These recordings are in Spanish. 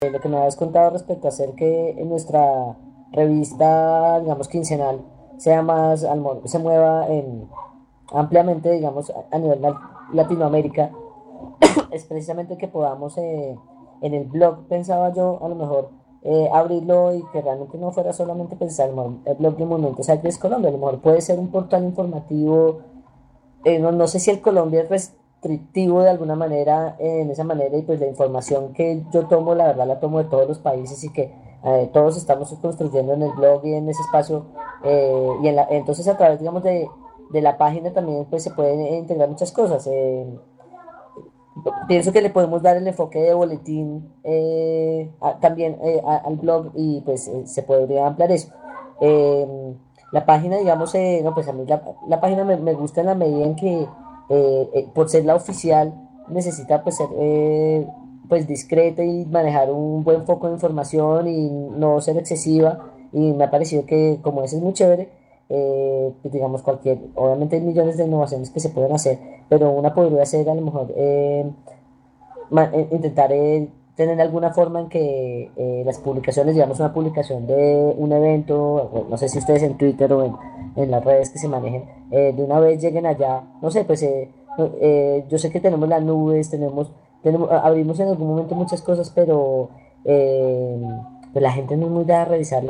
Lo que me habías contado respecto a hacer que en nuestra revista, digamos, quincenal, sea más, se mueva ampliamente, digamos, a nivel Latinoamérica, es precisamente que podamos en el blog, pensaba yo, a lo mejor abrirlo y que realmente no fuera solamente pensar el blog de Movimiento Cyclist Colombia, a lo mejor puede ser un portal informativo. No sé si el Colombia es restrictivo de alguna manera en esa manera, y pues la información que yo tomo, la verdad la tomo de todos los países, y que todos estamos construyendo en el blog y en ese espacio, entonces a través, digamos, de la página también pues se pueden integrar muchas cosas. Pienso que le podemos dar el enfoque de boletín también al blog, y pues se podría ampliar eso. Eh, la página, digamos, no, pues a mí la página me gusta en la medida en que, por ser la oficial, necesita pues ser pues discreta y manejar un buen foco de información y no ser excesiva. Y me ha parecido que como ese es muy chévere, pues digamos, obviamente hay millones de innovaciones que se pueden hacer, pero una podría ser a lo mejor intentar tener alguna forma en que las publicaciones, digamos, una publicación de un evento, no sé si ustedes en Twitter o en las redes que se manejen, de una vez lleguen allá, no sé, pues yo sé que tenemos las nubes, abrimos en algún momento muchas cosas, pero eh, pues la gente no es muy dada a revisar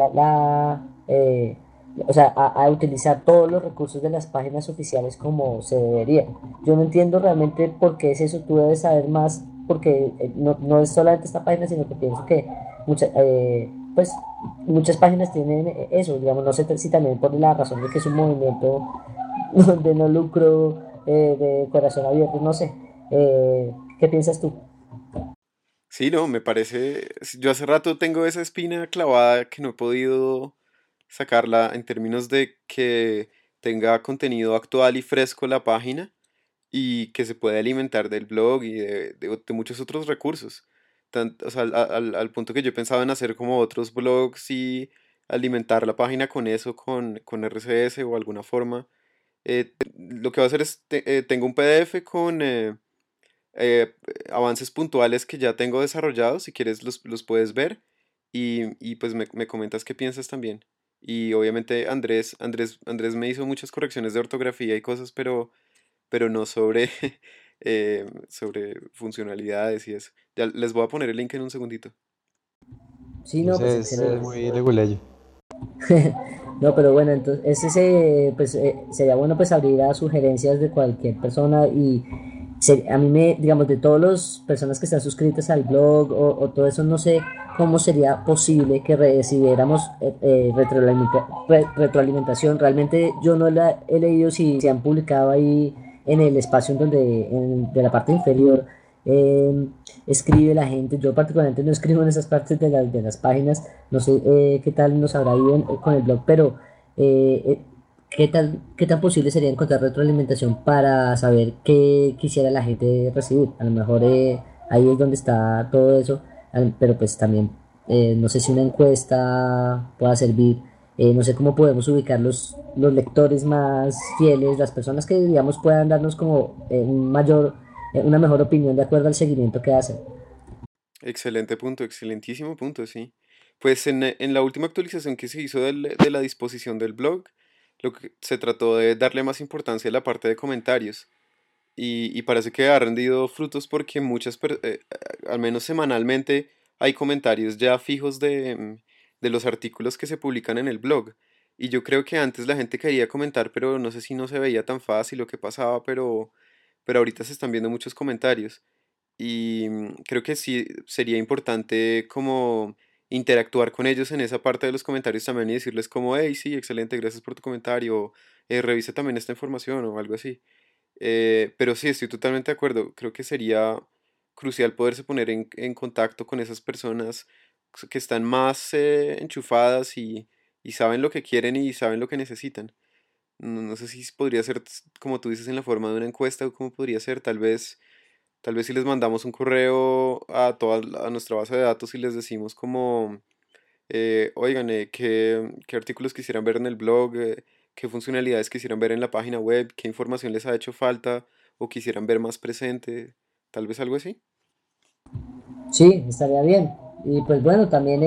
o sea, a utilizar todos los recursos de las páginas oficiales como se debería. Yo no entiendo realmente por qué es eso, tú debes saber más, porque no es solamente esta página, sino que pienso que pues, muchas páginas tienen eso, digamos, no sé si también por la razón de que es un movimiento de no lucro, de corazón abierto, no sé. ¿Qué piensas tú? Sí, no, me parece, yo hace rato tengo esa espina clavada que no he podido sacarla en términos de que tenga contenido actual y fresco la página y que se pueda alimentar del blog y de muchos otros recursos. O sea, al punto que yo pensaba en hacer como otros blogs y alimentar la página con eso, con RCS o alguna forma. Lo que voy a hacer es, tengo un PDF con eh, avances puntuales que ya tengo desarrollados, si quieres los puedes ver y pues me comentas qué piensas también. Y obviamente Andrés me hizo muchas correcciones de ortografía y cosas, pero no sobre, sobre funcionalidades y eso. Ya les voy a poner el link en un segundito. Sí, no, pues Ese es excelente. muy leguleyo. No, pero bueno, entonces pues sería bueno pues abrir a sugerencias de cualquier persona, y a mí digamos, de todas las personas que están suscritas al blog o todo eso, no sé cómo sería posible que recibiéramos retroalimentación. Realmente yo no la he leído si se han publicado ahí en el espacio de la parte inferior. eh, Escribe la gente. Yo particularmente no escribo en esas partes de las páginas. No sé qué tal nos habrá ido con el blog, pero qué tan posible sería encontrar retroalimentación para saber qué quisiera la gente recibir. A lo mejor ahí es donde está todo eso, pero pues también no sé si una encuesta pueda servir. No sé cómo podemos ubicar los lectores más fieles, las personas que, digamos, puedan darnos como una mejor opinión de acuerdo al seguimiento que hacen. Excelente punto, excelentísimo punto, sí. Pues en la última actualización que se hizo de la disposición del blog, lo que se trató de darle más importancia a la parte de comentarios. Y parece que ha rendido frutos porque al menos semanalmente, hay comentarios ya fijos de los artículos que se publican en el blog. Y yo creo que antes la gente quería comentar, pero no sé si no se veía tan fácil o qué pasaba, pero ahorita se están viendo muchos comentarios. Y creo que sí sería importante como interactuar con ellos en esa parte de los comentarios también y decirles como, hey, sí, excelente, gracias por tu comentario, o revisa también esta información o algo así. Pero sí, estoy totalmente de acuerdo. Creo que sería crucial poderse poner en contacto con esas personas que están más enchufadas y saben lo que quieren y saben lo que necesitan. No sé si podría ser, como tú dices, en la forma de una encuesta o cómo podría ser. Tal vez si les mandamos un correo a nuestra base de datos y les decimos como, oigan, qué artículos quisieran ver en el blog, qué funcionalidades quisieran ver en la página web, qué información les ha hecho falta o quisieran ver más presente, tal vez algo así. Sí, estaría bien. Y pues bueno, también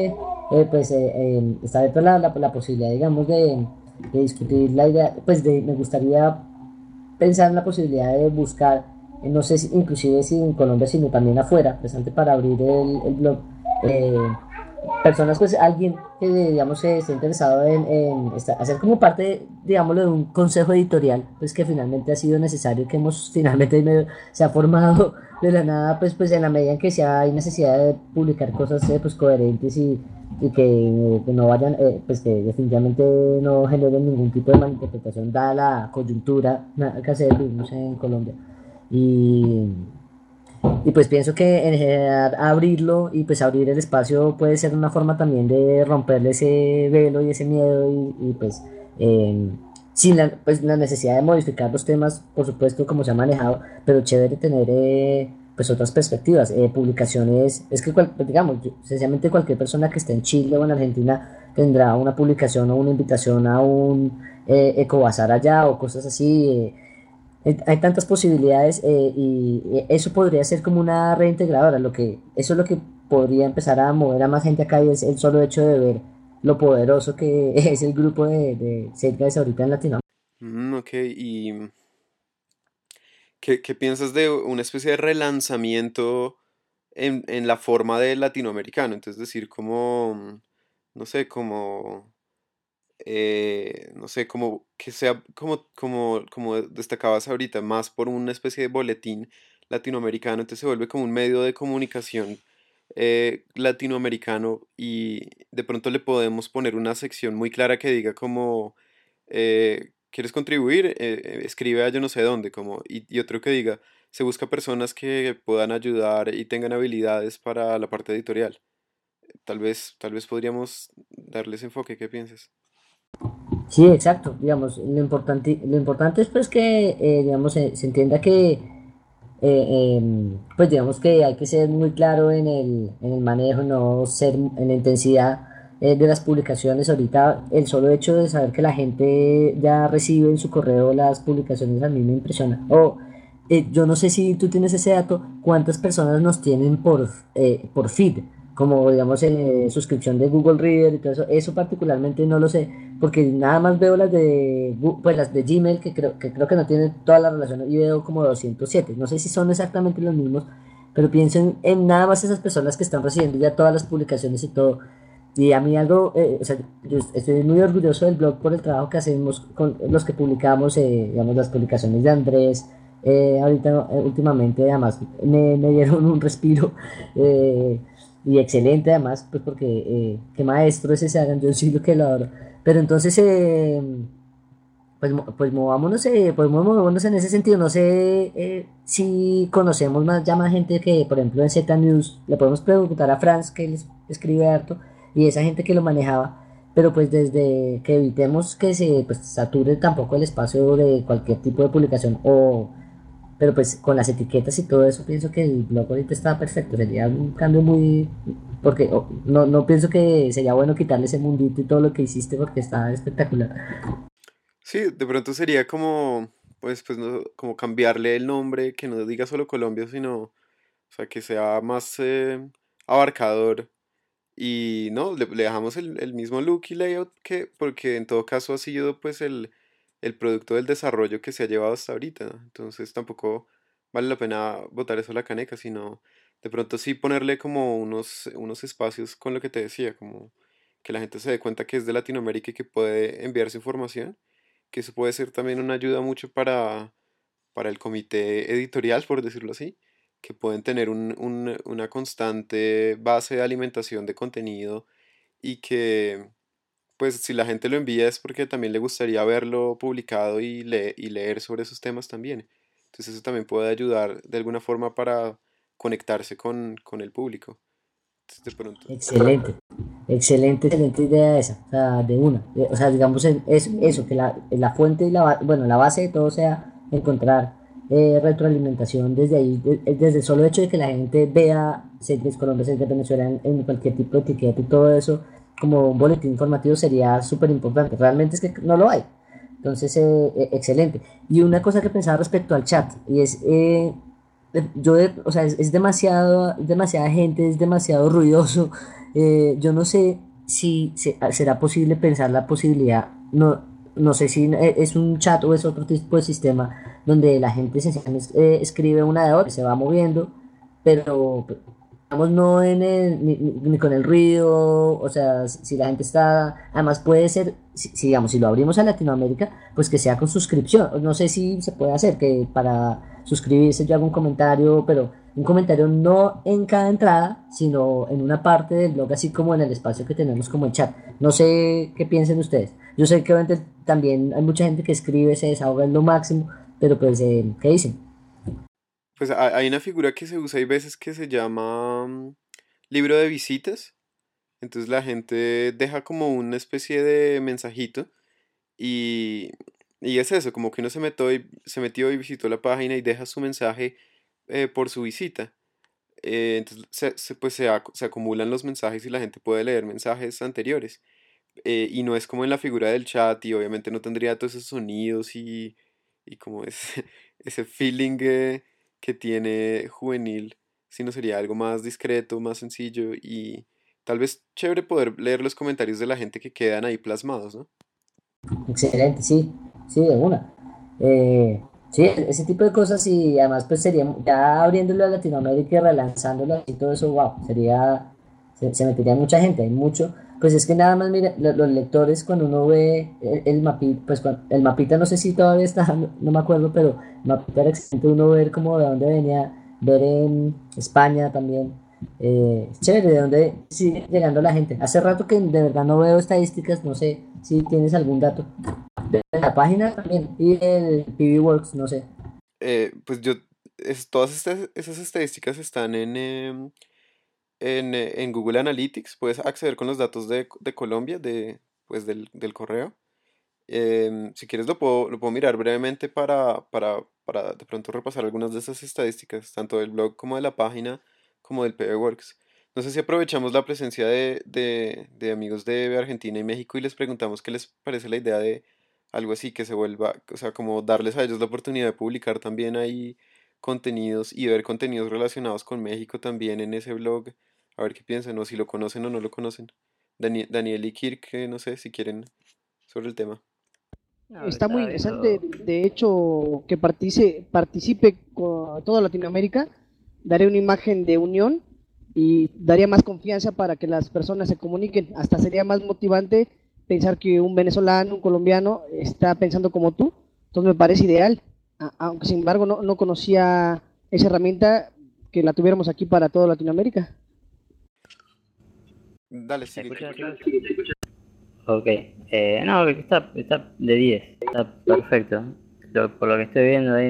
está abierta la posibilidad, digamos, de discutir la idea, me gustaría pensar en la posibilidad de buscar, no sé si inclusive si en Colombia, sino también afuera, pues antes para abrir el blog, eh, personas, pues alguien que digamos se esté interesado hacer como parte, digámoslo, de un consejo editorial, pues que finalmente ha sido necesario, que hemos finalmente se ha formado de la nada, pues en la medida en que sea, hay necesidad de publicar cosas pues coherentes y que no vayan, pues que definitivamente no generen ningún tipo de malinterpretación dada la coyuntura que se vivimos en Colombia. Y, y pues pienso que en general abrirlo y pues abrir el espacio puede ser una forma también de romperle ese velo y ese miedo pues eh, sin la necesidad de modificar los temas, por supuesto, como se ha manejado, pero chévere tener pues otras perspectivas, publicaciones, es que pues, digamos, sencillamente cualquier persona que esté en Chile o en Argentina tendrá una publicación o una invitación a un ecobazar allá o cosas así. Hay tantas posibilidades y eso podría ser como una reintegradora. Eso es lo que podría empezar a mover a más gente acá y es el solo hecho de ver lo poderoso que es el grupo de Zeitgeist ahorita en Latinoamérica. Ok, ¿y qué piensas de una especie de relanzamiento en la forma de latinoamericano? Entonces decir como, no sé, como no sé, como que sea como destacabas ahorita, más por una especie de boletín latinoamericano, entonces se vuelve como un medio de comunicación latinoamericano y de pronto le podemos poner una sección muy clara que diga como, ¿quieres contribuir? Escribe a yo no sé dónde, como, y otro que diga, se busca personas que puedan ayudar y tengan habilidades para la parte editorial. Tal vez podríamos darles enfoque, ¿qué piensas? Sí, exacto. Digamos, lo importante es pues que digamos, se entienda que pues digamos que hay que ser muy claro en el manejo, no ser en la intensidad de las publicaciones. Ahorita el solo hecho de saber que la gente ya recibe en su correo las publicaciones a mí me impresiona. Yo no sé si tú tienes ese dato, cuántas personas nos tienen por feed, como digamos suscripción de Google Reader y todo eso. Eso particularmente no lo sé, porque nada más veo pues las de Gmail, que creo que no tienen toda la relación, y veo como 207. No sé si son exactamente los mismos, pero pienso en nada más esas personas que están recibiendo ya todas las publicaciones y todo. Y a mí algo, o sea, yo estoy muy orgulloso del blog por el trabajo que hacemos con los que publicamos, digamos, las publicaciones de Andrés. Ahorita, últimamente, además, me dieron un respiro y excelente, además, pues porque qué maestro es ese Aaron, yo sí lo que lo adoro. Pero entonces, movámonos en ese sentido. No sé si conocemos ya más gente que, por ejemplo, en Z News, le podemos preguntar a Franz, que él escribe harto, y esa gente que lo manejaba, pero pues desde que evitemos que se pues, sature tampoco el espacio de cualquier tipo de publicación, pero pues con las etiquetas y todo eso, pienso que el blog ahorita está perfecto. Sería un cambio muy... Porque no pienso que sería bueno quitarle ese mundito y todo lo que hiciste porque está espectacular. Sí, de pronto sería como, pues no, como cambiarle el nombre, que no diga solo Colombia, sino, o sea, que sea más abarcador. Y no, le dejamos el mismo look y layout que, porque en todo caso ha sido pues el producto del desarrollo que se ha llevado hasta ahorita, ¿no? Entonces tampoco vale la pena botar eso a la caneca, sino de pronto sí ponerle como unos espacios con lo que te decía, como que la gente se dé cuenta que es de Latinoamérica y que puede enviarse información, que eso puede ser también una ayuda mucho para el comité editorial, por decirlo así, que pueden tener una constante base de alimentación de contenido y que, pues, si la gente lo envía es porque también le gustaría verlo publicado y leer sobre esos temas también. Entonces eso también puede ayudar de alguna forma para conectarse con el público. Entonces, de pronto. Excelente, excelente idea esa, o sea, de una. O sea, digamos, es eso, que la fuente y bueno, la base de todo sea encontrar retroalimentación desde ahí, desde el solo hecho de que la gente vea series Colombia, series Venezuela en cualquier tipo de etiqueta y todo eso, como un boletín informativo sería súper importante. Realmente es que no lo hay. Entonces, excelente. Y una cosa que pensaba respecto al chat, y es o sea, es demasiado, demasiada gente, es demasiado ruidoso. Yo no sé si será posible pensar la posibilidad, no sé si es un chat o es otro tipo de sistema donde la gente sencillamente escribe una de otra, se va moviendo, pero digamos no en ni con el ruido, o sea, si la gente está, además puede ser, si, digamos, si lo abrimos a Latinoamérica, pues que sea con suscripción. No sé si se puede hacer que para suscribirse yo haga un comentario, pero un comentario no en cada entrada, sino en una parte del blog, así como en el espacio que tenemos como el chat. No sé qué piensen ustedes. Yo sé que obviamente también hay mucha gente que escribe, se desahoga en lo máximo, pero pues, ¿qué dicen? Pues hay una figura que se usa hay veces que se llama libro de visitas. Entonces la gente deja como una especie de mensajito y, y es eso, como que uno se metió y visitó la página y deja su mensaje por su visita. Entonces pues se acumulan los mensajes y la gente puede leer mensajes anteriores. Y no es como en la figura del chat y obviamente no tendría todos esos sonidos y como ese, ese feeling que tiene juvenil, sino sería algo más discreto, más sencillo y tal vez chévere poder leer los comentarios de la gente que quedan ahí plasmados, ¿no? Excelente, sí, sí, de una. Sí, ese tipo de cosas y además pues sería, ya abriéndolo a Latinoamérica y relanzándolo y todo eso, wow, sería, se metería mucha gente, hay mucho, pues es que nada más, mira, los lectores cuando uno ve el mapita, pues el mapita no sé si todavía está, no me acuerdo, pero el mapita era excelente uno ver como de dónde venía, ver en España también, chévere, de dónde sigue llegando la gente. Hace rato que de verdad no veo estadísticas, no sé si tienes algún dato. De la página también y el PV Works, no sé. Pues todas esas estadísticas están en Google Analytics, puedes acceder con los datos de Colombia, pues del correo. Si quieres lo puedo mirar brevemente para de pronto repasar algunas de esas estadísticas, tanto del blog como de la página, como del PBWorks. No sé si aprovechamos la presencia de amigos de Argentina y México y les preguntamos qué les parece la idea de algo así, que se vuelva, o sea, como darles a ellos la oportunidad de publicar también ahí contenidos y ver contenidos relacionados con México también en ese blog, a ver qué piensan, o si lo conocen o no lo conocen. Daniel y Kirk, no sé si quieren sobre el tema. No, está muy interesante, de hecho, que participe con toda Latinoamérica, daría una imagen de unión y daría más confianza para que las personas se comuniquen. Hasta sería más motivante pensar que un venezolano, un colombiano está pensando como tú, entonces me parece ideal. Aunque sin embargo no conocía esa herramienta que la tuviéramos aquí para toda Latinoamérica. Dale, ¿Se sigue, escucha Kirk. todo? Ok, no, que está de 10, está perfecto. Por lo que estoy viendo ahí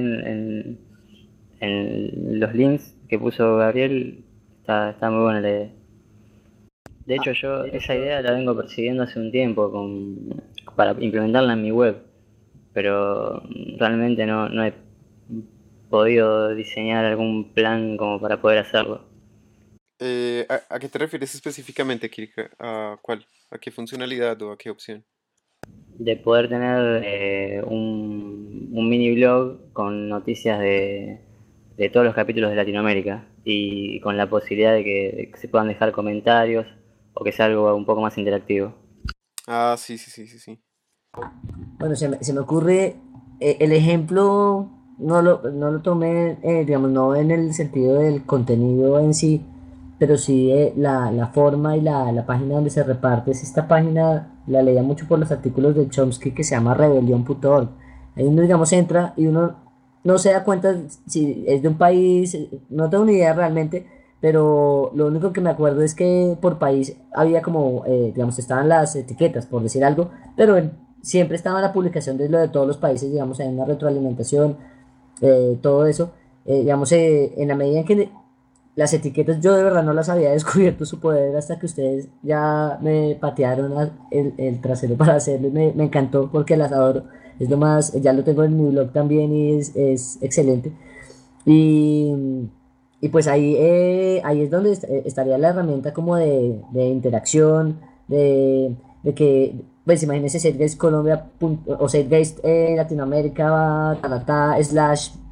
en los links que puso Gabriel, está muy buena la idea. De hecho, yo esa idea la vengo persiguiendo hace un tiempo para implementarla en mi web, pero realmente no he podido diseñar algún plan como para poder hacerlo. ¿A qué te refieres específicamente, Kirk? ¿A cuál? ¿A qué funcionalidad o a qué opción? De poder tener un mini blog con noticias de todos los capítulos de Latinoamérica y con la posibilidad de que se puedan dejar comentarios o que sea algo un poco más interactivo. Ah, sí, sí, sí, sí, sí. Bueno, se me ocurre el ejemplo, no lo tomé, digamos, no en el sentido del contenido en sí, pero sí la forma y la página donde se reparte. Es esta página, la leía mucho por los artículos de Chomsky que se llama rebelión.org. Ahí uno, digamos, entra y uno no se da cuenta si es de un país, no tengo ni idea realmente, pero lo único que me acuerdo es que por país había como, digamos, estaban las etiquetas, por decir algo, pero siempre estaba la publicación de lo de todos los países, digamos, en una retroalimentación, todo eso, digamos, en la medida en que las etiquetas yo de verdad no las había descubierto su poder hasta que ustedes ya me patearon el trasero para hacerlo y me encantó porque las adoro. Es lo más, ya lo tengo en mi blog también y es excelente. Y, y pues ahí es donde estaría la herramienta como de interacción, de que, pues imagínense Setgeist Colombia o Setgeist Latinoamérica, ta, ta, ta, slash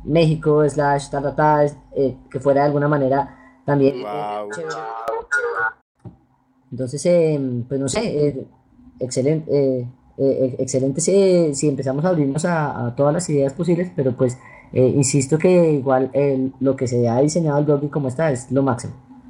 México, slash, que fuera de alguna manera también Wow. chévere. Entonces, pues no sé, excelente, excelente si empezamos a abrirnos a todas las ideas posibles, pero pues insisto que igual lo que se ha diseñado el blog y como está es lo máximo.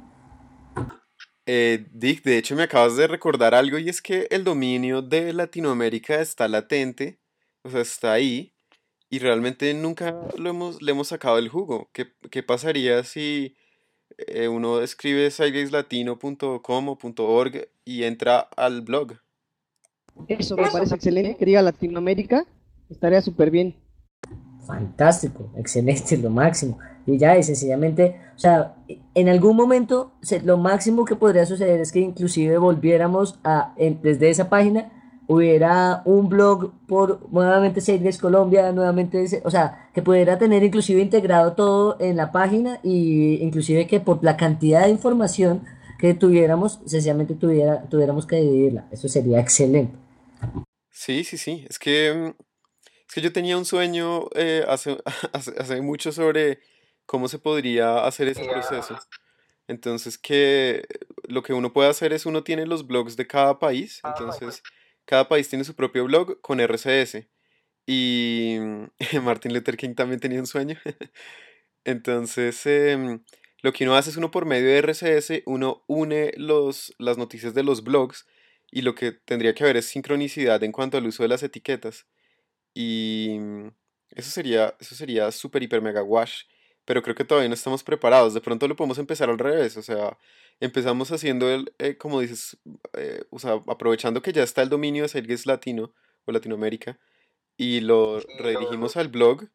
Dick, de hecho me acabas de recordar algo y es que el dominio de Latinoamérica está latente, o sea, está ahí y realmente nunca le hemos sacado el jugo. ¿Qué pasaría si uno escribe sidegateslatino.com o .org y entra al blog? Eso me parece excelente, que diga Latinoamérica, estaría súper bien. Fantástico, excelente, lo máximo. Y ya, y sencillamente, o sea, en algún momento lo máximo que podría suceder es que inclusive volviéramos desde esa página, hubiera un blog por nuevamente Sales Colombia, nuevamente, o sea, que pudiera tener inclusive integrado todo en la página y inclusive que por la cantidad de información que tuviéramos, sencillamente tuviéramos que dividirla. Eso sería excelente. Sí, sí, sí, es que yo tenía un sueño hace mucho sobre cómo se podría hacer ese proceso. Entonces, que lo que uno puede hacer es uno tiene los blogs de cada país, entonces cada país tiene su propio blog con RCS. Y Martin Luther King también tenía un sueño. Entonces, lo que uno hace es uno por medio de RCS, uno une las noticias de los blogs y lo que tendría que haber es sincronicidad en cuanto al uso de las etiquetas. Y eso sería súper, hiper, mega wash. Pero creo que todavía no estamos preparados. De pronto lo podemos empezar al revés. O sea, empezamos haciendo como dices, o sea, aprovechando que ya está el dominio de Sergues Latino o Latinoamérica y lo redirigimos al blog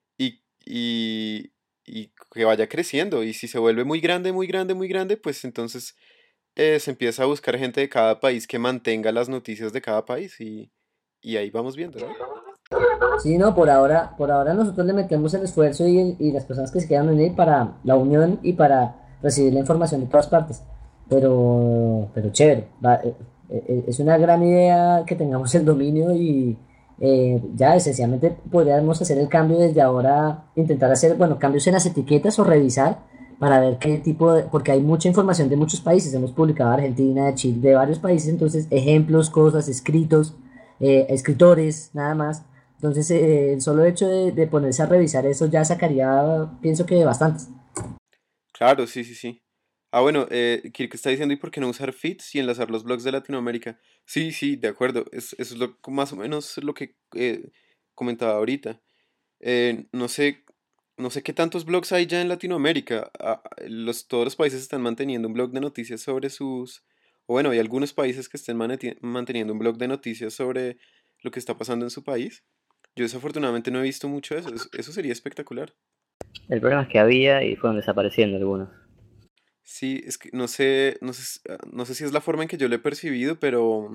y que vaya creciendo. Y si se vuelve muy grande, muy grande, muy grande, pues entonces se empieza a buscar gente de cada país que mantenga las noticias de cada país y ahí vamos viendo, ¿no? Sí, no, por ahora nosotros le metemos el esfuerzo y las personas que se quedan unir para la unión y para recibir la información de todas partes. Pero chévere, es una gran idea que tengamos el dominio y ya esencialmente podríamos hacer el cambio desde ahora, intentar hacer, bueno, cambios en las etiquetas o revisar para ver qué tipo de, porque hay mucha información de muchos países, hemos publicado de Argentina, de Chile, de varios países, entonces ejemplos, cosas, escritos, escritores, nada más. Entonces, el solo hecho de ponerse a revisar eso ya sacaría, pienso que bastantes. Claro, sí, sí, sí. Ah, bueno, Kirk está diciendo, ¿y por qué no usar feeds y enlazar los blogs de Latinoamérica? Sí, sí, de acuerdo. Eso es más o menos lo que comentaba ahorita. No sé, no sé qué tantos blogs hay ya en Latinoamérica. Todos los países están manteniendo un blog de noticias sobre o bueno, hay algunos países que estén manteniendo un blog de noticias sobre lo que está pasando en su país. Yo desafortunadamente no he visto mucho eso. Eso sería espectacular. El problema es que había y fueron desapareciendo algunos. Sí, es que no sé si es la forma en que yo lo he percibido, pero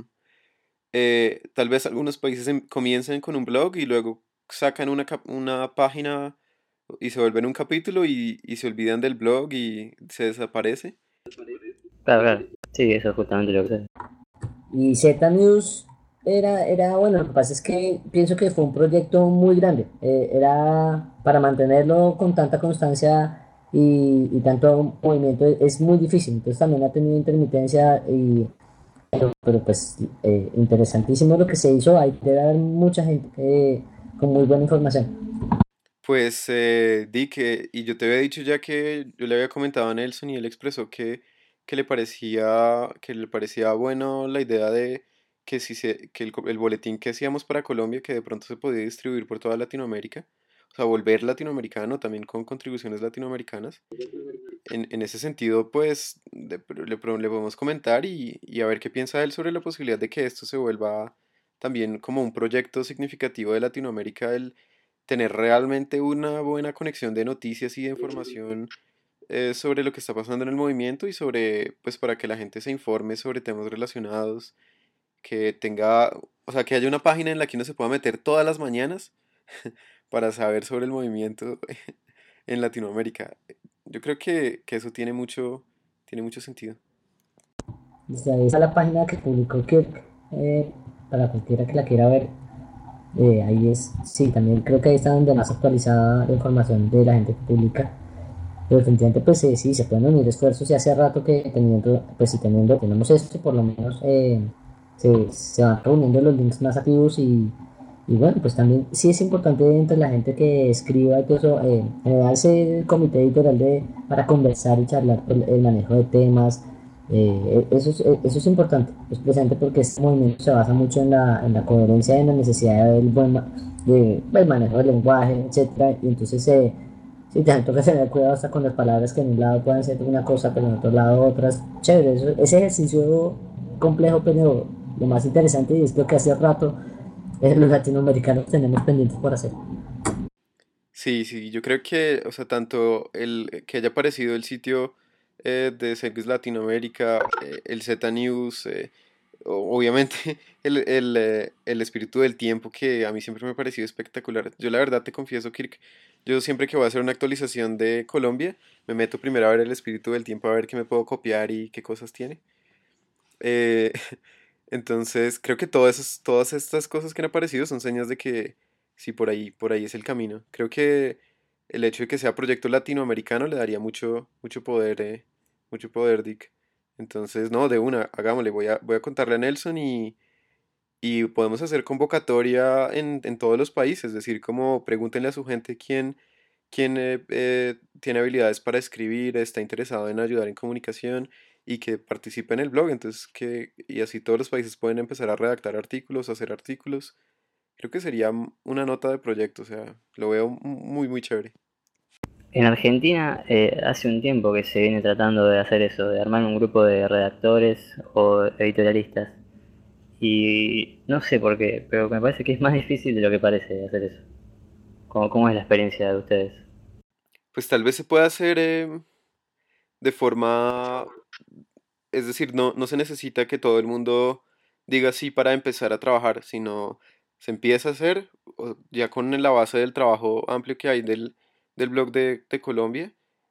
tal vez algunos países comiencen con un blog y luego sacan una página y se vuelven un capítulo y se olvidan del blog y se desaparece. Claro, claro. Sí, eso es justamente lo que sé. Y Z News bueno, lo que pasa es que pienso que fue un proyecto muy grande. Era para mantenerlo con tanta constancia y tanto movimiento es muy difícil. Entonces también ha tenido intermitencia pero pues interesantísimo lo que se hizo. Hay que dar mucha gente con muy buena información. Pues di que, y yo te había dicho ya que yo le había comentado a Nelson y él expresó que le parecía bueno la idea de que el boletín que hacíamos para Colombia, que de pronto se podía distribuir por toda Latinoamérica, o sea, volver latinoamericano también con contribuciones latinoamericanas. En ese sentido, pues le podemos comentar y a ver qué piensa él sobre la posibilidad de que esto se vuelva también como un proyecto significativo de Latinoamérica, el tener realmente una buena conexión de noticias y de información sobre lo que está pasando en el movimiento y sobre, pues para que la gente se informe sobre temas relacionados, que tenga, o sea, que haya una página en la que uno se pueda meter todas las mañanas para saber sobre el movimiento en Latinoamérica. Yo creo que eso tiene mucho sentido. Desde ahí está la página que publicó Kirk, para cualquiera que la quiera ver. Ahí es, sí, también creo que ahí está donde más actualizada la información de la gente que publica. Pero definitivamente, pues sí, se pueden unir esfuerzos y hace rato que teniendo, pues si tenemos esto, por lo menos se van reuniendo los links más activos y bueno, pues también sí es importante entre la gente que escriba y todo eso, generarse el comité editorial para conversar y charlar por el manejo de temas. Eso es importante, pues precisamente porque este movimiento se basa mucho en la coherencia y en la necesidad del del manejo del lenguaje, etcétera, y entonces sí, te toca tener cuidado hasta con las palabras que en un lado pueden ser una cosa, pero en otro lado otras. Chévere, ese ejercicio complejo, pero lo más interesante y es lo que hace rato los latinoamericanos tenemos pendientes por hacer. Sí, sí, yo creo que, o sea, tanto el que haya aparecido el sitio de Service Latinoamérica, el Z News, obviamente el espíritu del tiempo que a mí siempre me ha parecido espectacular. Yo la verdad te confieso, Kirk, yo siempre que voy a hacer una actualización de Colombia, me meto primero a ver el espíritu del tiempo, a ver qué me puedo copiar y qué cosas tiene. Eh, entonces, creo que todas estas cosas que han aparecido son señas de que sí, por ahí es el camino. Creo que el hecho de que sea proyecto latinoamericano le daría mucho poder, Dick. Entonces, no, de una, hagámosle, voy a contarle a Nelson y podemos hacer convocatoria en todos los países, es decir, como pregúntenle a su gente quién tiene habilidades para escribir, está interesado en ayudar en comunicación y que participe en el blog, entonces y así todos los países pueden empezar a redactar artículos, hacer artículos. Creo que sería una nota de proyecto, o sea, lo veo muy, muy chévere. En Argentina hace un tiempo que se viene tratando de hacer eso, de armar un grupo de redactores o editorialistas. Y no sé por qué, pero me parece que es más difícil de lo que parece hacer eso. ¿Cómo es la experiencia de ustedes? Pues tal vez se pueda hacer de forma, es decir, no se necesita que todo el mundo diga sí para empezar a trabajar, sino se empieza a hacer ya con la base del trabajo amplio que hay del blog de Colombia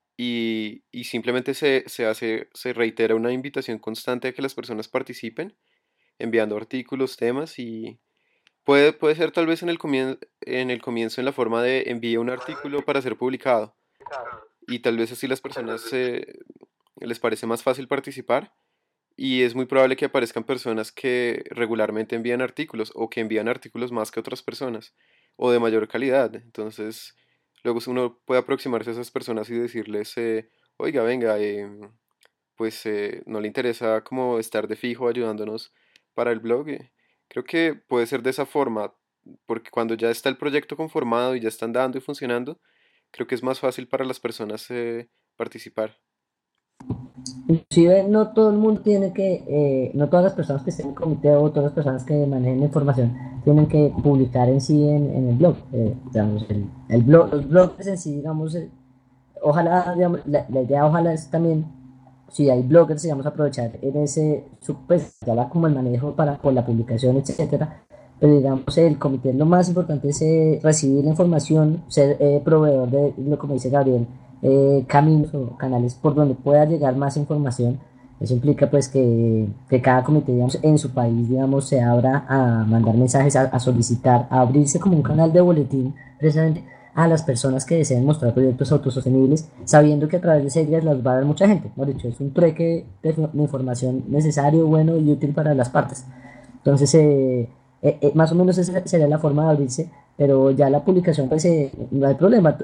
y simplemente se reitera una invitación constante a que las personas participen, enviando artículos, temas y puede ser tal vez en el comienzo en la forma de envía un artículo para ser publicado y tal vez así las personas les parece más fácil participar y es muy probable que aparezcan personas que regularmente envían artículos o que envían artículos más que otras personas o de mayor calidad. Entonces, luego uno puede aproximarse a esas personas y decirles, oiga, venga, pues no le interesa como estar de fijo ayudándonos para el blog. Creo que puede ser de esa forma, porque cuando ya está el proyecto conformado y ya están dando y funcionando, creo que es más fácil para las personas participar. Inclusive no todo el mundo tiene no todas las personas que estén en el comité o todas las personas que manejen la información tienen que publicar en sí en el blog. Digamos, los blogs en sí, digamos, ojalá, digamos, la idea ojalá es también, si hay bloggers, digamos, aprovechar en pues, ya va como el manejo con la publicación, etcétera. Pero digamos, el comité lo más importante es recibir la información, ser proveedor de lo como dice Gabriel, caminos o canales por donde pueda llegar más información. Eso implica pues que cada comité, digamos, en su país, digamos, se abra a mandar mensajes, a solicitar, a abrirse como un canal de boletín precisamente a las personas que deseen mostrar proyectos autosostenibles, sabiendo que a través de ese día las va a dar mucha gente. Por dicho, es un trueque de información necesario, bueno y útil para las partes. Entonces, más o menos esa sería la forma de abrirse, pero ya la publicación, pues no hay problema.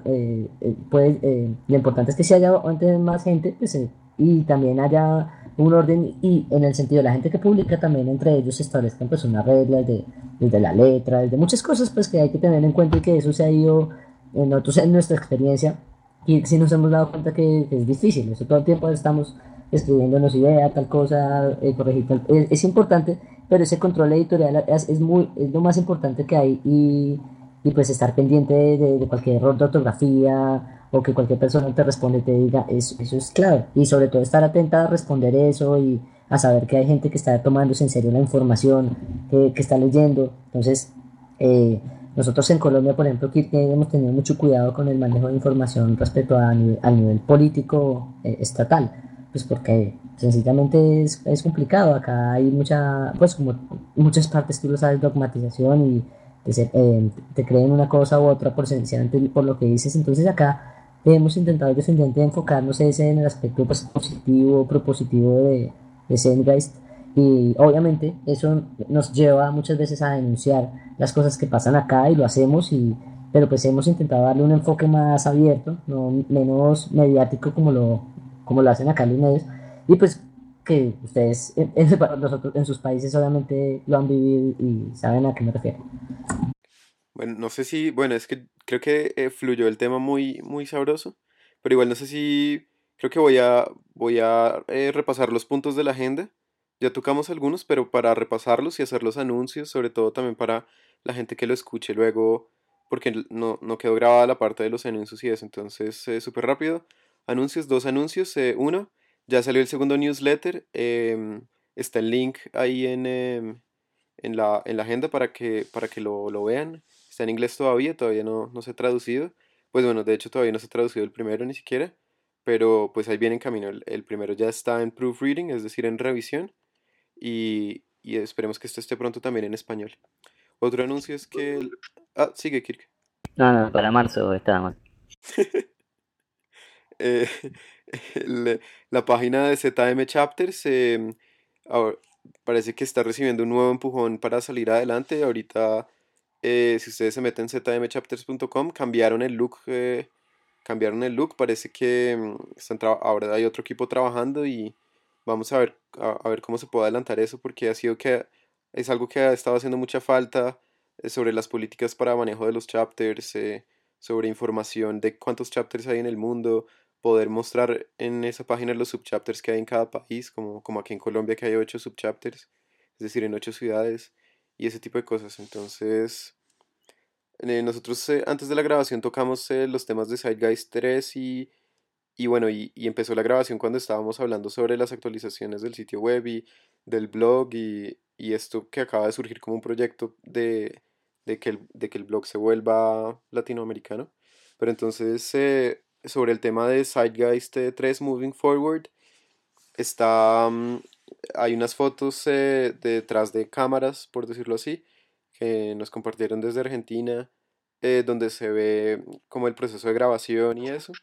Lo importante es que si haya antes más gente, pues, y también haya un orden y en el sentido de la gente que publica también entre ellos se establezcan pues unas reglas desde la letra, desde muchas cosas pues que hay que tener en cuenta y que eso se ha ido nosotros en nuestra experiencia y si nos hemos dado cuenta que es difícil, eso todo el tiempo estamos escribiéndonos idea, tal cosa, corregir es importante, pero ese control editorial es lo más importante que hay y pues estar pendiente de cualquier error de ortografía o que cualquier persona te responde te diga, eso es clave y sobre todo estar atenta a responder eso y a saber que hay gente que está tomándose en serio la información, que está leyendo, entonces nosotros en Colombia, por ejemplo, aquí hemos tenido mucho cuidado con el manejo de información respecto al nivel político estatal, pues porque sencillamente es complicado. Acá hay mucha, pues como muchas partes, tú lo sabes, dogmatización te creen una cosa u otra por, sencillamente por lo que dices. Entonces acá hemos intentado, ellos intentan enfocarnos ese en el aspecto pues, positivo, propositivo de Zengeist. Y obviamente eso nos lleva muchas veces a denunciar las cosas que pasan acá y lo hacemos, pero pues hemos intentado darle un enfoque más abierto, no, menos mediático como lo hacen acá los medios. Y pues que ustedes nosotros, en sus países obviamente lo han vivido y saben a qué me refiero. Bueno, no sé si, bueno, es que creo que fluyó el tema muy, muy sabroso, pero igual no sé si, creo que voy a repasar los puntos de la agenda. Ya tocamos algunos, pero para repasarlos y hacer los anuncios, sobre todo también para la gente que lo escuche luego, porque no quedó grabada la parte de los anuncios y eso, entonces súper rápido. Anuncios, dos anuncios. Uno, ya salió el segundo newsletter, está el link ahí en la agenda para que lo vean. Está en inglés todavía no se ha traducido. Pues bueno, de hecho todavía no se ha traducido el primero ni siquiera, pero pues ahí viene en camino. El primero ya está en proofreading, es decir, en revisión, y esperemos que esto esté pronto también en español. Otro anuncio es que... Ah, sigue, Kirk. No, no, para marzo estaba mal. Eh, el- la página de ZM Chapters ahora parece que está recibiendo un nuevo empujón para salir adelante. Ahorita, si ustedes se meten en zmchapters.com, cambiaron el look. Parece que ahora hay otro equipo trabajando y vamos a ver cómo se puede adelantar eso porque es algo que ha estado haciendo mucha falta sobre las políticas para manejo de los chapters, sobre información de cuántos chapters hay en el mundo, poder mostrar en esa página los subchapters que hay en cada país, como aquí en Colombia que hay 8 subchapters, es decir, en 8 ciudades y ese tipo de cosas. Entonces, nosotros antes de la grabación tocamos los temas de Zeitgeist 3 y bueno, y empezó la grabación cuando estábamos hablando sobre las actualizaciones del sitio web y del blog y esto que acaba de surgir como un proyecto de que el blog se vuelva latinoamericano. Pero entonces, sobre el tema de Zeitgeist 3 Moving Forward, está, hay unas fotos detrás de cámaras, por decirlo así, que nos compartieron desde Argentina, donde se ve como el proceso de grabación y eso.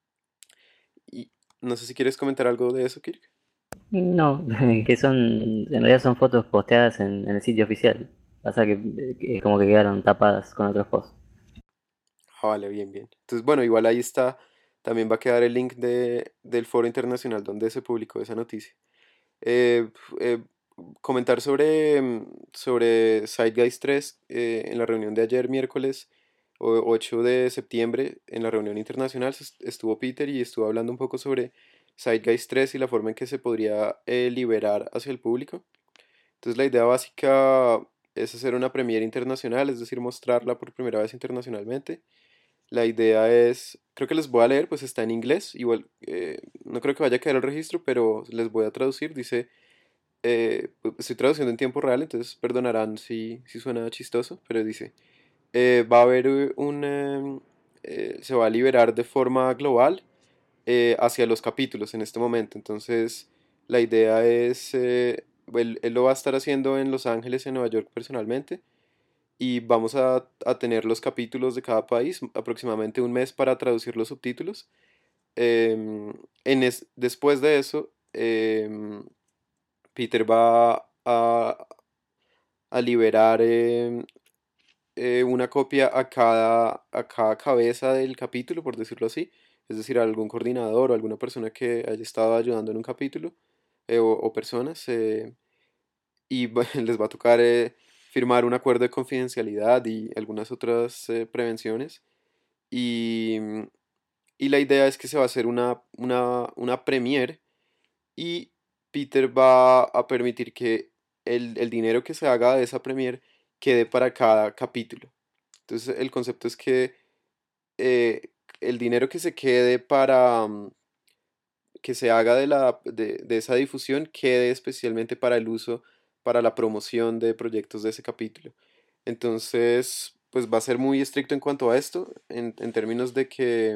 Y no sé si quieres comentar algo de eso, Kirk. No, que son, en realidad son fotos posteadas en el sitio oficial. Pasa que como que quedaron tapadas con otros posts. Ah, vale, bien, bien. Entonces, bueno, igual ahí está. También va a quedar el link del foro internacional donde se publicó esa noticia. Eh, eh, comentar sobre Zeitgeist 3 en la reunión de ayer, miércoles 8 de septiembre, en la reunión internacional, estuvo Peter y estuvo hablando un poco sobre Zeitgeist 3 y la forma en que se podría liberar hacia el público. Entonces la idea básica es hacer una premiere internacional, es decir, mostrarla por primera vez internacionalmente. La idea es, creo que les voy a leer, pues está en inglés, igual no creo que vaya a quedar el registro, pero les voy a traducir. Dice, estoy traduciendo en tiempo real, entonces perdonarán si suena chistoso, pero dice, va a haber se va a liberar de forma global hacia los capítulos en este momento. Entonces, la idea es, él lo va a estar haciendo en Los Ángeles, en Nueva York personalmente, y vamos a tener los capítulos de cada país, aproximadamente un mes para traducir los subtítulos. Después de eso, Peter va a liberar una copia a cada cabeza del capítulo, por decirlo así, es decir, a algún coordinador o alguna persona que haya estado ayudando en un capítulo, o personas, y les va a tocar firmar un acuerdo de confidencialidad y algunas otras prevenciones. Y, y la idea es que se va a hacer una premiere y Peter va a permitir que el dinero que se haga de esa premiere quede para cada capítulo. Entonces el concepto es que eh, el dinero que se quede que se haga de esa difusión quede especialmente para el uso, para la promoción de proyectos de ese capítulo. Entonces, pues va a ser muy estricto en cuanto a esto, en términos de que,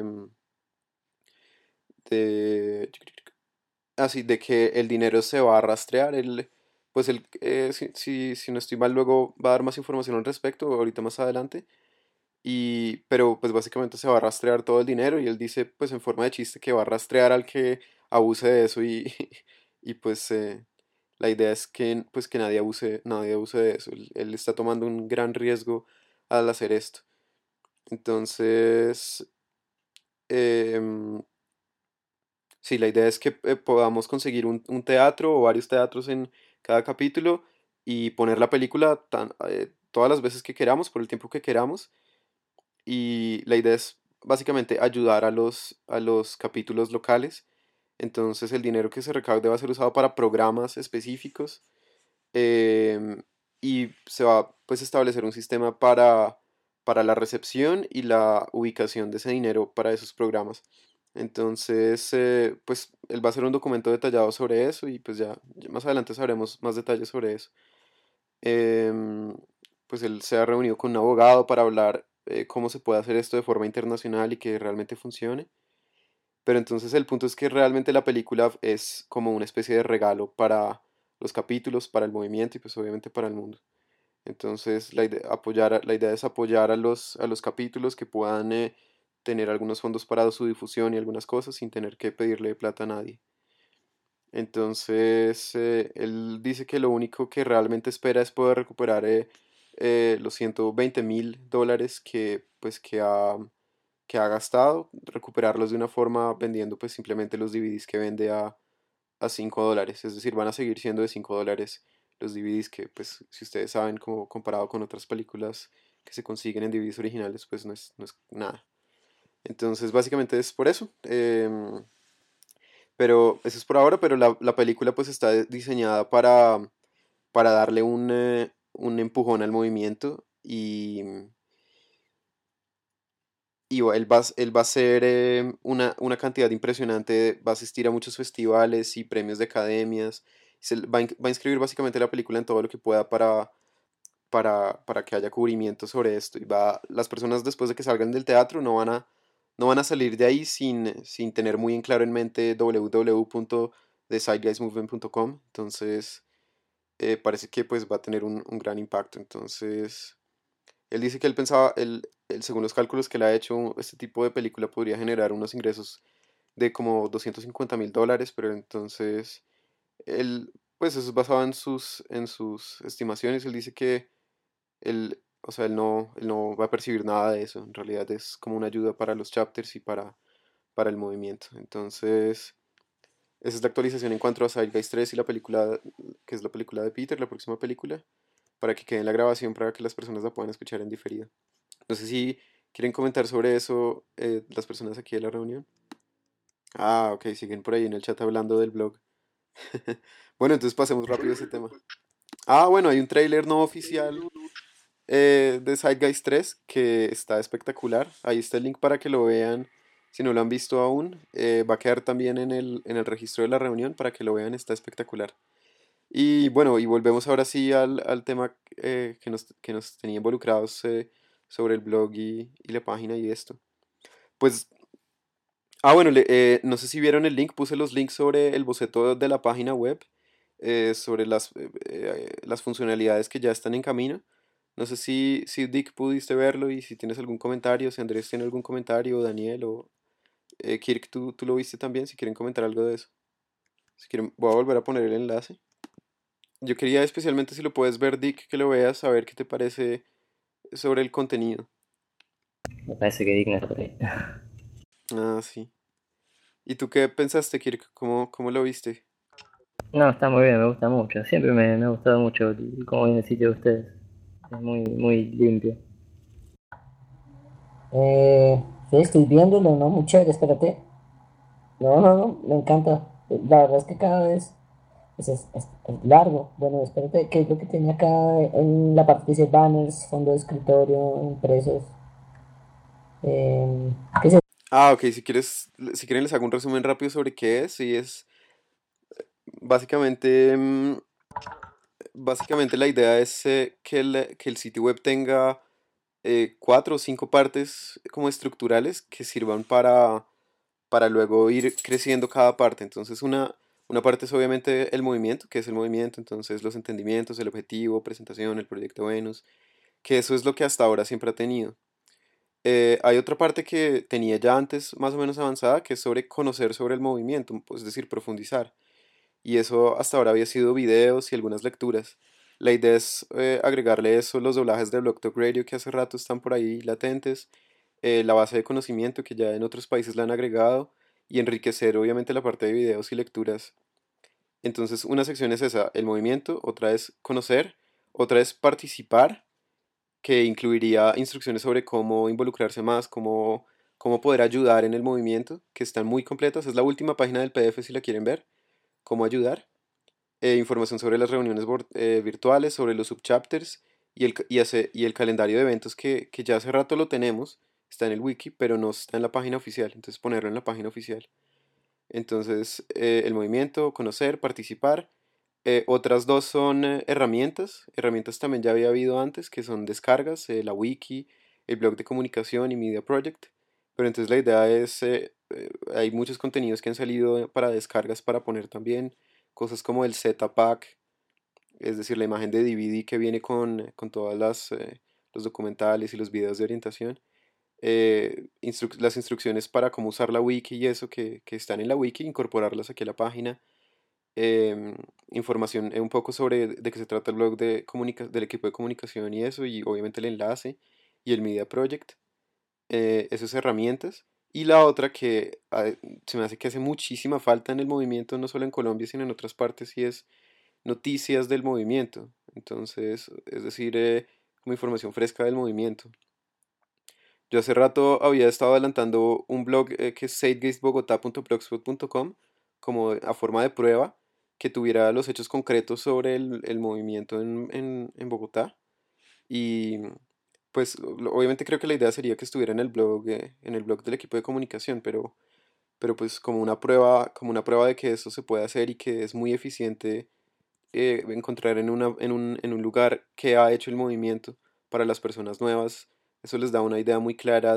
de, así, de que el dinero se va a rastrear. Él, pues él, si no estoy mal, luego va a dar más información al respecto, ahorita más adelante. Pero pues básicamente se va a rastrear todo el dinero y él dice pues en forma de chiste que va a rastrear al que abuse de eso y, y pues la idea es que pues que nadie abuse de eso. Él está tomando un gran riesgo al hacer esto. Entonces, em, sí, la idea es que podamos conseguir un teatro o varios teatros en cada capítulo y poner la película todas las veces que queramos, por el tiempo que queramos. Y la idea es básicamente ayudar a los capítulos locales. Entonces el dinero que se recaude va a ser usado para programas específicos, em, y se va pues a establecer un sistema para la recepción y la ubicación de ese dinero para esos programas. Entonces, pues él va a hacer un documento detallado sobre eso y pues ya más adelante sabremos más detalles sobre eso. Em, pues él se ha reunido con un abogado para hablar cómo se puede hacer esto de forma internacional y que realmente funcione. Pero entonces el punto es que realmente la película es como una especie de regalo para los capítulos, para el movimiento y pues obviamente para el mundo. Entonces la idea es apoyar a a los capítulos que puedan tener algunos fondos para su difusión y algunas cosas sin tener que pedirle plata a nadie. Entonces, él dice que lo único que realmente espera es poder recuperar los $120,000 que ha gastado, recuperarlos de una forma vendiendo pues simplemente los DVDs que vende a $5. Es decir, van a seguir siendo de $5 los DVDs que pues si ustedes saben como comparado con otras películas que se consiguen en DVDs originales pues no es nada. Entonces básicamente es por eso. Pero eso es por ahora, pero la película pues está diseñada para darle un empujón al movimiento él va a hacer una cantidad impresionante, va a asistir a muchos festivales y premios de academias, va a inscribir básicamente la película en todo lo que pueda para que haya cubrimiento sobre esto. Las personas después de que salgan del teatro no van a salir de ahí sin tener muy en claro en mente www.thezeitgeistmovement.com. Entonces, parece que pues va a tener un gran impacto. Entonces, él dice que él pensaba, según los cálculos que él ha hecho, este tipo de película podría generar unos ingresos de como $250,000, pero entonces él, pues eso es basado en sus estimaciones. Él dice que o sea, él no va a percibir nada de eso. En realidad es como una ayuda para los chapters y para el movimiento. Entonces, esa es la actualización en cuanto a Zeitgeist 3 y la película, que es la película de Peter, la próxima película, para que quede en la grabación para que las personas la puedan escuchar en diferido. No sé si quieren comentar sobre eso las personas aquí de la reunión. Ah, ok, siguen por ahí en el chat hablando del blog. Bueno, entonces pasemos rápido a ese tema. Ah, bueno, hay un tráiler no oficial de Zeitgeist 3 que está espectacular. Ahí está el link para que lo vean. Si no lo han visto aún, va a quedar también en el registro de la reunión para que lo vean, está espectacular. Y bueno, y volvemos ahora sí al tema que nos tenía involucrados sobre el blog y la página y esto. Pues, bueno, no sé si vieron el link, puse los links sobre el boceto de la página web, sobre las funcionalidades que ya están en camino. No sé si Dick pudiste verlo y si tienes algún comentario, si Andrés tiene algún comentario, o Daniel o Kirk, tú lo viste también, si quieren comentar algo de eso. Si quieren, voy a volver a poner el enlace. Yo quería especialmente si lo puedes ver, Dick, que lo veas, a ver qué te parece sobre el contenido. Me parece que digno por ahí. Ah, sí. ¿Y tú qué pensaste, Kirk? Cómo lo viste? No, está muy bien, me gusta mucho. Siempre me ha gustado mucho cómo viene el sitio de ustedes. Es muy limpio. Sí, estoy viéndolo, ¿no? Muy chévere, espérate. No, me encanta. La verdad es que cada vez es largo. Bueno, espérate, ¿qué es lo que tiene acá en la parte que dice banners, fondo de escritorio, impresos? ¿Qué es eso? Ah, ok, si quieren les hago un resumen rápido sobre qué es. Y es básicamente, básicamente la idea es que el sitio web tenga cuatro o cinco partes como estructurales que sirvan para luego ir creciendo cada parte. Entonces Una parte es obviamente el movimiento, que es el movimiento, entonces los entendimientos, el objetivo, presentación, el proyecto Venus, que eso es lo que hasta ahora siempre ha tenido. Hay otra parte que tenía ya antes más o menos avanzada, que es sobre conocer sobre el movimiento, pues, es decir, profundizar. Y eso hasta ahora había sido videos y algunas lecturas. La idea es agregarle eso, los doblajes de Blog Talk Radio que hace rato están por ahí latentes, la base de conocimiento que ya en otros países la han agregado y enriquecer obviamente la parte de videos y lecturas. Entonces una sección es esa, el movimiento, otra es conocer, otra es participar, que incluiría instrucciones sobre cómo involucrarse más, cómo poder ayudar en el movimiento, que están muy completas. Es la última página del PDF si la quieren ver, cómo ayudar. Información sobre las reuniones virtuales, sobre los subchapters y el calendario de eventos que ya hace rato lo tenemos, está en el wiki, pero no está en la página oficial, entonces ponerlo en la página oficial. Entonces, el movimiento, conocer, participar. Otras dos son herramientas. Herramientas también ya había habido antes, que son descargas, la wiki, el blog de comunicación y media project. Pero entonces la idea es, hay muchos contenidos que han salido para descargas para poner también cosas como el Z-Pack, es decir, la imagen de DVD que viene con todas los documentales y los videos de orientación. Las instrucciones para cómo usar la wiki y eso que están en la wiki, incorporarlas aquí a la página. Información un poco sobre de qué se trata el blog del equipo de comunicación y eso, y obviamente el enlace y el Media Project, esas herramientas. Y la otra que se me hace que hace muchísima falta en el movimiento, no solo en Colombia, sino en otras partes, y es noticias del movimiento. Entonces, es decir, como información fresca del movimiento. Yo hace rato había estado adelantando un blog que es zeitgeistbogotá.blogspot.com como a forma de prueba que tuviera los hechos concretos sobre el movimiento en Bogotá. Y pues obviamente creo que la idea sería que estuviera en el blog del equipo de comunicación, pero pues como una prueba de que eso se puede hacer y que es muy eficiente encontrar en un lugar que ha hecho el movimiento para las personas nuevas. Eso les da una idea muy clara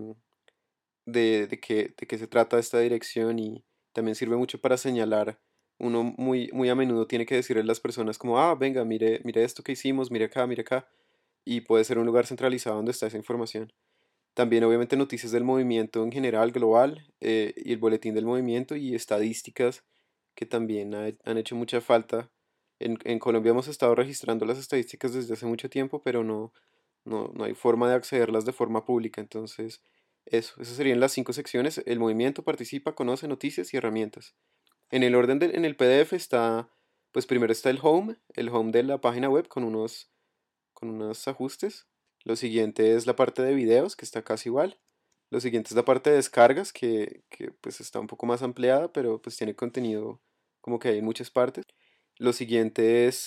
de qué se trata esta dirección y también sirve mucho para señalar. Uno muy a menudo tiene que decirle a las personas como, ah, venga, mire esto que hicimos, mire acá, y puede ser un lugar centralizado donde está esa información. También obviamente noticias del movimiento en general, global, y el boletín del movimiento y estadísticas que también han hecho mucha falta. En Colombia hemos estado registrando las estadísticas desde hace mucho tiempo, pero no hay forma de accederlas de forma pública. Entonces, esas serían las 5 secciones. El movimiento participa, conoce, noticias y herramientas. En el PDF está, pues primero está el home de la página web con unos ajustes. Lo siguiente es la parte de videos, que está casi igual. Lo siguiente es la parte de descargas, que pues está un poco más ampliada, pero pues tiene contenido como que hay en muchas partes. Lo siguiente es...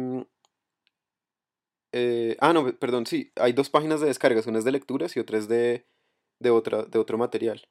no, perdón, sí, hay 2 páginas de descargas, una es de lecturas y otra es de otro material.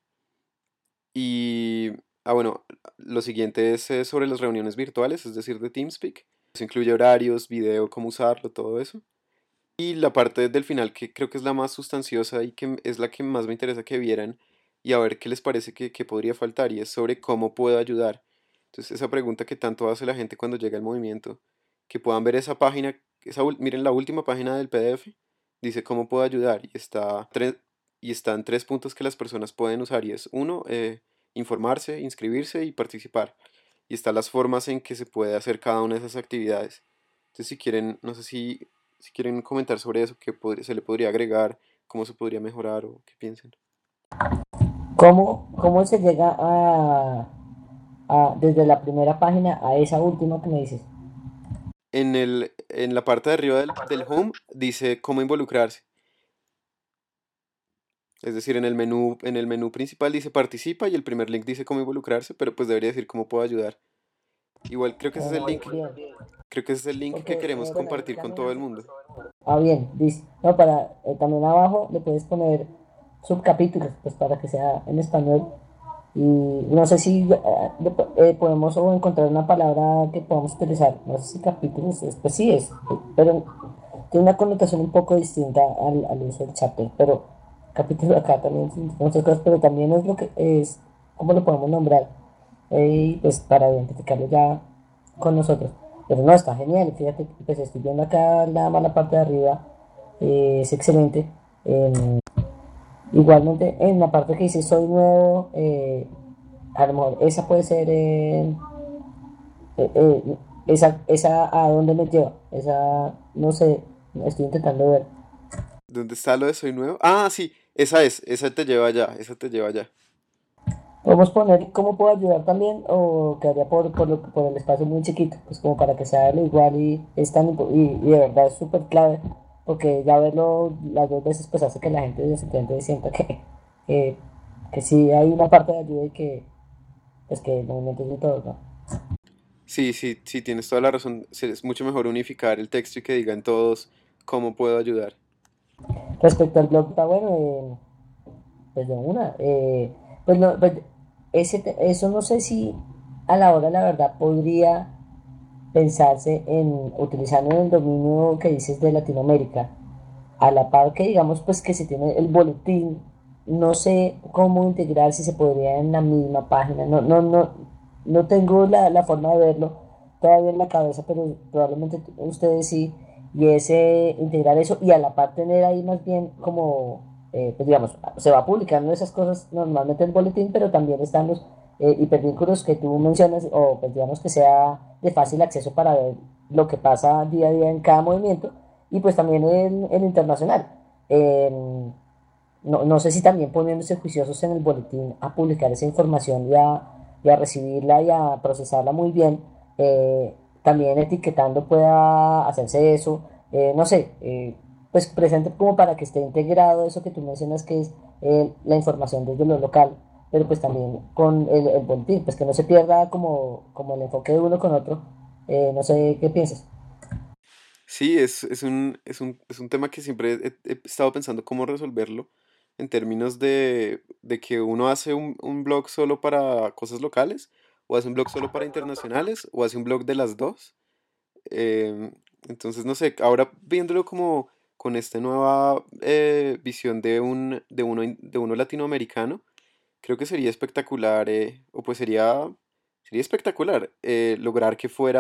Y, bueno, lo siguiente es sobre las reuniones virtuales, es decir, de TeamSpeak. Eso incluye horarios, video, cómo usarlo, todo eso. Y la parte del final, que creo que es la más sustanciosa y que es la que más me interesa que vieran y a ver qué les parece que podría faltar, y es sobre cómo puedo ayudar. Entonces, esa pregunta que tanto hace la gente cuando llega al movimiento, que puedan ver esa página, miren la última página del PDF, dice cómo puedo ayudar y están 3 puntos que las personas pueden usar y es uno, informarse, inscribirse y participar. Y están las formas en que se puede hacer cada una de esas actividades. Entonces, si quieren, no sé si quieren comentar sobre eso, se le podría agregar, cómo se podría mejorar o qué piensen. ¿Cómo se llega desde la primera página a esa última que me dices? En la parte de arriba del home dice cómo involucrarse. Es decir, en el menú principal dice participa y el primer link dice cómo involucrarse, pero pues debería decir cómo puedo ayudar. Igual creo que ese es el link, Bien, creo que ese es el link que porque, queremos bueno, compartir con todo el mundo. bien, dice, no, también abajo le puedes poner subcapítulos, pues para que sea en español. Y no sé si podemos o encontrar una palabra que podamos utilizar. No sé si capítulos, pues sí es, pero tiene una connotación un poco distinta al uso del chapter. Pero capítulo acá también significa muchas cosas, pero también es lo que es, ¿cómo lo podemos nombrar? y pues para identificarlo ya con nosotros. Pero no, está genial, fíjate, pues estoy viendo acá nada más la parte de arriba, es excelente. Igualmente, en la parte que dice soy nuevo, a lo mejor esa puede ser, esa a dónde me lleva, esa, no sé, estoy intentando ver. ¿Dónde está lo de Soy Nuevo? Ah, sí, esa es, esa te lleva allá, esa te lleva allá. Podemos poner cómo puedo ayudar también o quedaría por el espacio muy chiquito, pues como para que sea lo igual y es y de verdad es súper clave, porque ya verlo las dos veces pues hace que la gente se entienda y sienta que, que sí hay una parte de ayuda y que pues que el movimiento es de todos, ¿no? Sí, sí, sí, tienes toda la razón. Es mucho mejor unificar el texto y que digan todos cómo puedo ayudar. Respecto al blog está bueno, pues de una, pues, no, pues eso no sé si a la hora la verdad podría pensarse en utilizando el dominio que dices de Latinoamérica, a la par que digamos pues que se tiene el boletín, no sé cómo integrar si se podría en la misma página, no tengo la forma de verlo todavía en la cabeza, pero probablemente ustedes sí, y ese integrar eso y a la par tener ahí más bien como, pues digamos, se va publicando esas cosas normalmente en el boletín, pero también están los hipervínculos que tú mencionas, o pues digamos que sea de fácil acceso para ver lo que pasa día a día en cada movimiento, y pues también en internacional. Eh, no sé si también poniéndose juiciosos en el boletín a publicar esa información y a recibirla y a procesarla muy bien, también etiquetando pueda hacerse eso, no sé, pues presente como para que esté integrado eso que tú mencionas que es la información desde lo local, pero pues también con el boletín, pues que no se pierda como el enfoque de uno con otro, no sé qué piensas. Sí, es un tema que siempre he estado pensando cómo resolverlo en términos de que uno hace un blog solo para cosas locales, o hace un blog solo para internacionales, o hace un blog de las dos. Em, entonces, no sé, ahora viéndolo como con esta nueva visión de uno latinoamericano, creo que sería espectacular, o pues sería espectacular lograr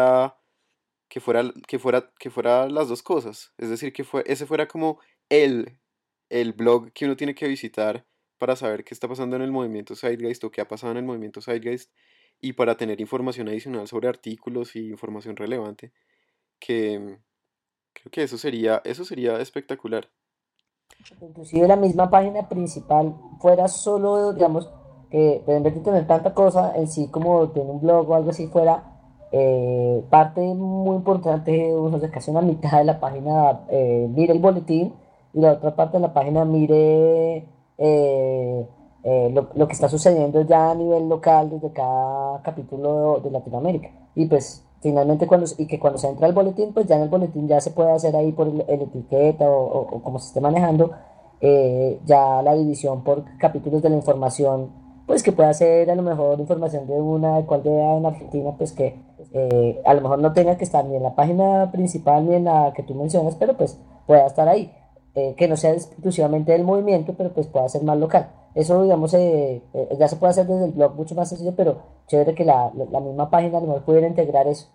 que fuera las dos cosas. Es decir, ese fuera como el, el blog que uno tiene que visitar para saber qué está pasando en el movimiento Zeitgeist o qué ha pasado en el movimiento Zeitgeist, y para tener información adicional sobre artículos y información relevante, que creo que eso sería espectacular. Inclusive la misma página principal fuera solo, digamos, que en vez de tener tanta cosa en sí como tener un blog o algo así fuera, parte muy importante, no sé, casi una mitad de la página mire el boletín y la otra parte de la página mire lo que está sucediendo ya a nivel local desde cada capítulo de Latinoamérica. Y pues finalmente y que cuando se entra al boletín, pues ya en el boletín ya se puede hacer ahí por el etiqueta o como se esté manejando, ya la división por capítulos de la información, pues que pueda ser a lo mejor información de una de cual vea en Argentina, pues que a lo mejor no tenga que estar ni en la página principal ni en la que tú mencionas, pero pues pueda estar ahí, que no sea exclusivamente del movimiento, pero pues pueda ser más local. Eso, digamos, ya se puede hacer desde el blog mucho más sencillo, pero chévere que la misma página a lo mejor pudiera integrar eso.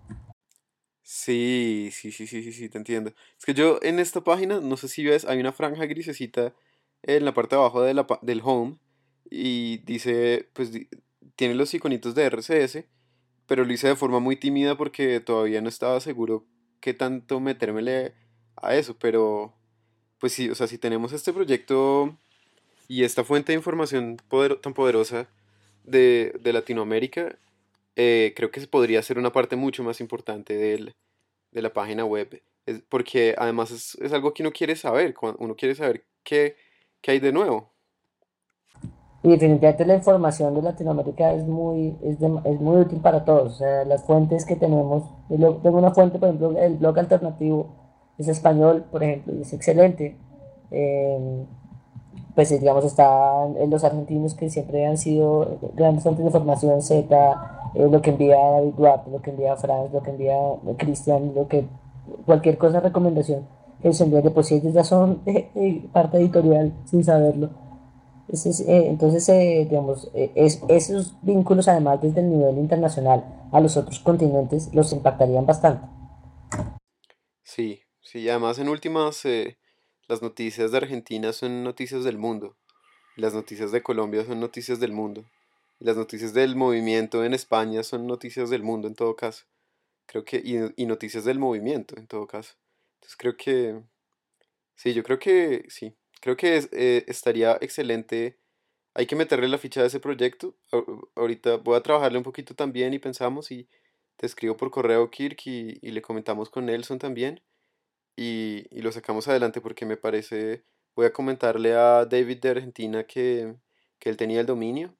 Sí, sí, sí, sí, sí, sí, te entiendo. Es que yo en esta página, no sé si ves, hay una franja grisecita en la parte de abajo del home, y dice, pues tiene los iconitos de RCS, pero lo hice de forma muy tímida porque todavía no estaba seguro qué tanto metérmele a eso, pero pues sí, o sea, si tenemos este proyecto y esta fuente de información tan poderosa de Latinoamérica, creo que podría ser una parte mucho más importante de la página web, porque además es algo que uno quiere saber, uno quiere saber qué hay de nuevo. Y definitivamente la información de Latinoamérica es muy útil para todos. O sea, las fuentes que tenemos, yo tengo una fuente, por ejemplo, el blog alternativo es español, por ejemplo, y es excelente. Eh, pues digamos, están los argentinos que siempre han sido grandes fuentes de información, Z, lo que envía David Duarte, lo que envía Franz, lo que envía Cristian, cualquier cosa, recomendación que se envía de, pues si ellos ya son parte editorial sin saberlo, Entonces, digamos, esos vínculos, además desde el nivel internacional a los otros continentes, los impactarían bastante. Sí, sí, además en últimas, las noticias de Argentina son noticias del mundo, y las noticias de Colombia son noticias del mundo, y las noticias del movimiento en España son noticias del mundo en todo caso. Creo que, y noticias del movimiento en todo caso. Entonces creo que, sí, yo creo que, sí, creo que estaría excelente. Hay que meterle la ficha de ese proyecto. Ahorita voy a trabajarle un poquito también y pensamos y te escribo por correo Kirk y le comentamos con Nelson también y lo sacamos adelante porque me parece, voy a comentarle a David de Argentina que él tenía el dominio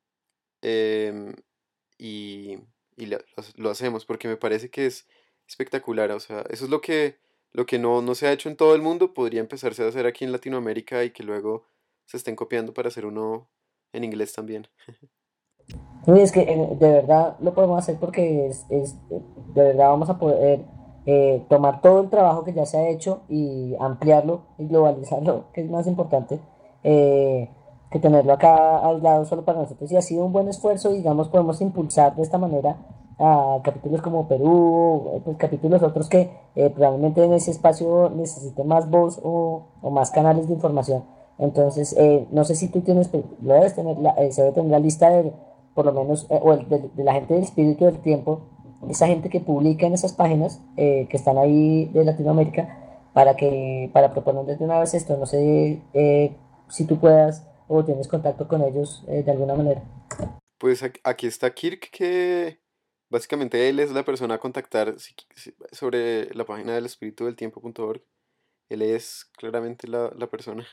em, y, lo hacemos porque me parece que es espectacular. O sea, eso es lo que no se ha hecho en todo el mundo, podría empezarse a hacer aquí en Latinoamérica y que luego se estén copiando para hacer uno en inglés también. No, y es que de verdad lo podemos hacer porque de verdad vamos a poder tomar todo el trabajo que ya se ha hecho y ampliarlo y globalizarlo, que es más importante eh, que tenerlo acá aislado solo para nosotros. Y ha sido un buen esfuerzo, digamos, podemos impulsar de esta manera a capítulos como Perú, pues capítulos otros que probablemente en ese espacio necesiten más voz o más canales de información. Entonces, no sé si tú tienes, pues, lo debes tener, se debe tener la lista de por lo menos, de la gente del espíritu del tiempo, esa gente que publica en esas páginas que están ahí de Latinoamérica, para proponerles de una vez esto, no sé si tú puedas o tienes contacto con ellos de alguna manera. Pues aquí está Kirk, que básicamente él es la persona a contactar sobre la página del espíritu del tiempo.org. Él es claramente la persona.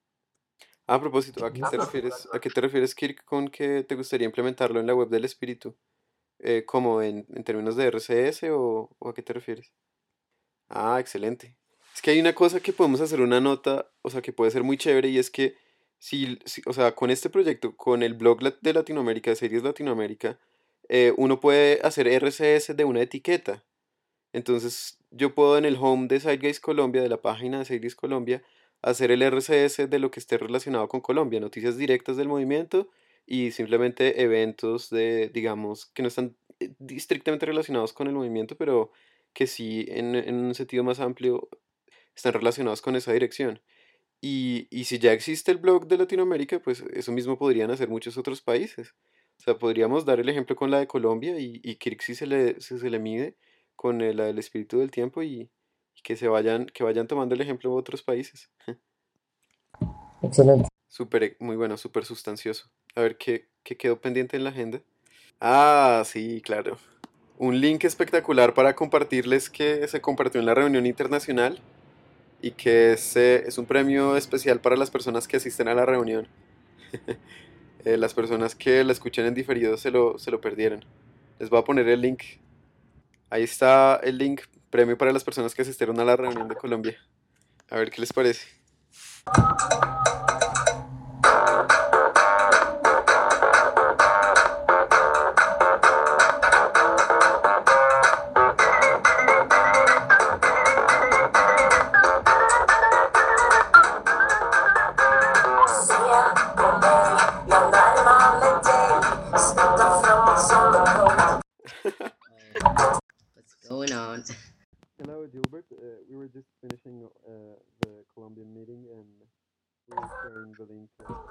A propósito, ¿a qué te refieres, Kirk, con que te gustaría implementarlo en la web del espíritu? ¿Cómo en términos de RCS o a qué te refieres? Ah, excelente. Es que hay una cosa que podemos hacer una nota, o sea, que puede ser muy chévere y es que o sea, con este proyecto, con el blog de Latinoamérica, de Series Latinoamérica, uno puede hacer RCS de una etiqueta. Entonces, yo puedo en el home de Sidegaze Colombia, de la página de Sidegaze Colombia, hacer el RCS de lo que esté relacionado con Colombia, noticias directas del movimiento y simplemente eventos digamos, que no están estrictamente relacionados con el movimiento, pero que sí, en un sentido más amplio, están relacionados con esa dirección. Y si ya existe el blog de Latinoamérica, pues eso mismo podrían hacer muchos otros países. O sea, podríamos dar el ejemplo con la de Colombia y Kirk si se le mide con la del espíritu del tiempo y que vayan tomando el ejemplo de otros países. Excelente. Súper, muy bueno, súper sustancioso. A ver qué quedó pendiente en la agenda. Ah, sí, claro. Un link espectacular para compartirles que se compartió en la reunión internacional y que es un premio especial para las personas que asisten a la reunión. Las personas que la escuchen en diferido se lo perdieron. Les voy a poner el link. Ahí está el link, premio para las personas que asistieron a la reunión de Colombia. A ver qué les parece. What's going on? Hello, Gilbert. We were just finishing the Colombian meeting and we were sharing the link.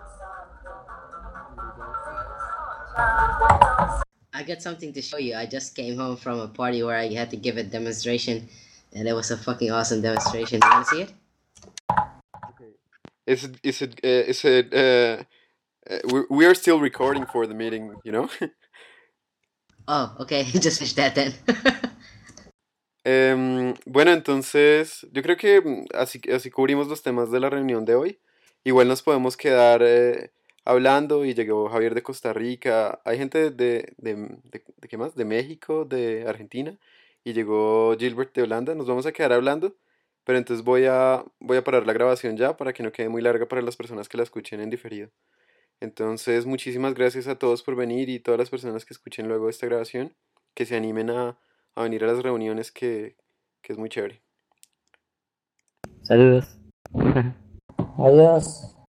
I got something to show you. I just came home from a party where I had to give a demonstration, and it was a fucking awesome demonstration. You wanna see it? Okay. We are still recording for the meeting, you know? Oh, okay. Just fish that then. Bueno, entonces yo creo que así cubrimos los temas de la reunión de hoy. Igual nos podemos quedar hablando y llegó Javier de Costa Rica. Hay gente de ¿qué más? De México, de Argentina y llegó Gilbert de Holanda. Nos vamos a quedar hablando, pero entonces voy a parar la grabación ya para que no quede muy larga para las personas que la escuchen en diferido. Entonces, muchísimas gracias a todos por venir y todas las personas que escuchen luego esta grabación, que se animen a venir a las reuniones que es muy chévere. Saludos. Adiós.